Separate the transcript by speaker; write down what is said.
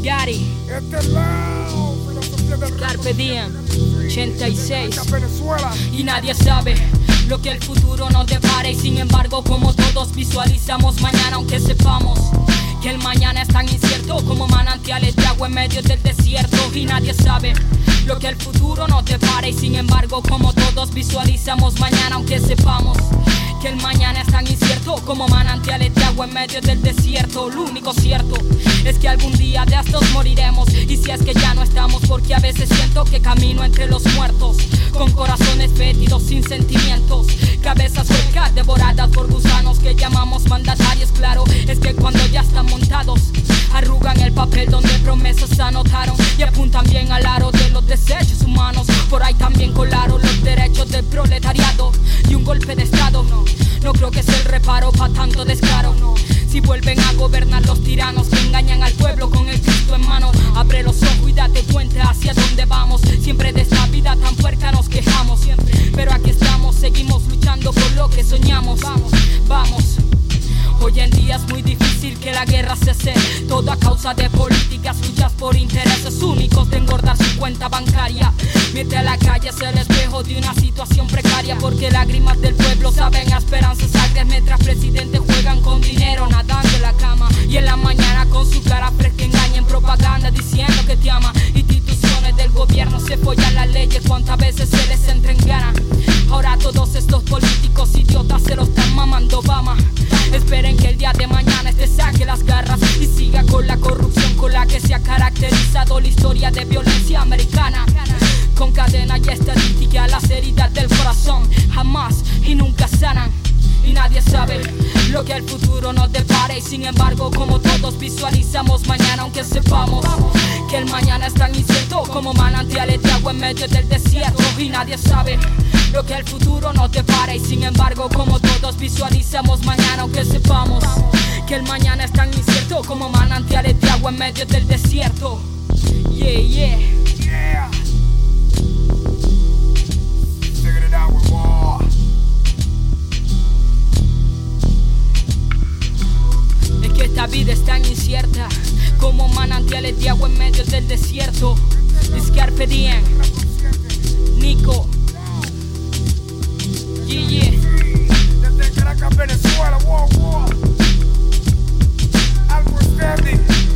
Speaker 1: Gary,
Speaker 2: Este lado, filosofía del
Speaker 1: Carpe Diem, 86.
Speaker 2: Venezuela.
Speaker 1: Y nadie sabe lo que el futuro nos depara. Y sin embargo, como todos visualizamos mañana, aunque sepamos que el mañana es tan incierto como manantiales de agua en medio del desierto. Y nadie sabe lo que el futuro nos depara. Y sin embargo, como todos visualizamos mañana, aunque sepamos que el mañana es tan incierto como manantiales de agua en medio del desierto. Lo único cierto es que algún día de estos moriremos. Y si es que ya no estamos, porque a veces siento que camino entre los muertos, con corazones fétidos sin sentimientos, cabezas huecas devoradas por gusanos que llamamos mandatarios. Claro, es que cuando ya están montados, arrugan el papel donde promesas anotaron y apuntan bien al aro de los desechos humanos. Por ahí también colaron los derechos del proletariado y un golpe de estado. No creo que sea el reparo pa' tanto descaro. Si vuelven a gobernar los tiranos que engañan al pueblo con el Cristo en mano, abre los ojos y date cuenta hacia dónde vamos. Siempre de esta vida tan puerca nos quejamos, pero aquí estamos, seguimos luchando por lo que soñamos. Vamos. Hoy en día es muy difícil que la guerra cese, todo a causa de políticas, luchas por intereses únicos de engordar su cuenta bancaria. Mientras la calle es el espejo de una situación precaria, porque lágrimas del pueblo saben a esperanzas agrias, mientras presidentes juegan con dinero nadando en la cama. Y en la mañana con su cara fresca engañan propaganda diciendo que te ama. Instituciones del gobierno se follan las leyes, cuántas veces se les entra en gana. Ahora todos estos políticos idiotas se los están mamando Obama. Esperen que el día de mañana este saque las garras y siga con la corrupción con la que se ha caracterizado la historia de violencia americana. Con cadena y estadística las heridas del corazón jamás y nunca sanan. Y nadie sabe lo que el futuro nos depara. Y sin embargo, como todos visualizamos mañana, aunque sepamos que el mañana es tan incierto como manantiales de agua en medio del desierto. Y nadie sabe lo que el futuro nos depara. Y sin embargo, como todos visualizamos mañana, aunque sepamos que el mañana es tan incierto como manantiales de agua en medio del desierto. Yeah, yeah.
Speaker 2: Yeah. Figured it out with war.
Speaker 1: Es que esta vida es tan incierta como manantiales de agua en medio del desierto. Es Carpe Diem, Nico. Yeah,
Speaker 2: Desde Caracas, Venezuela, wow, wow. Algo standing.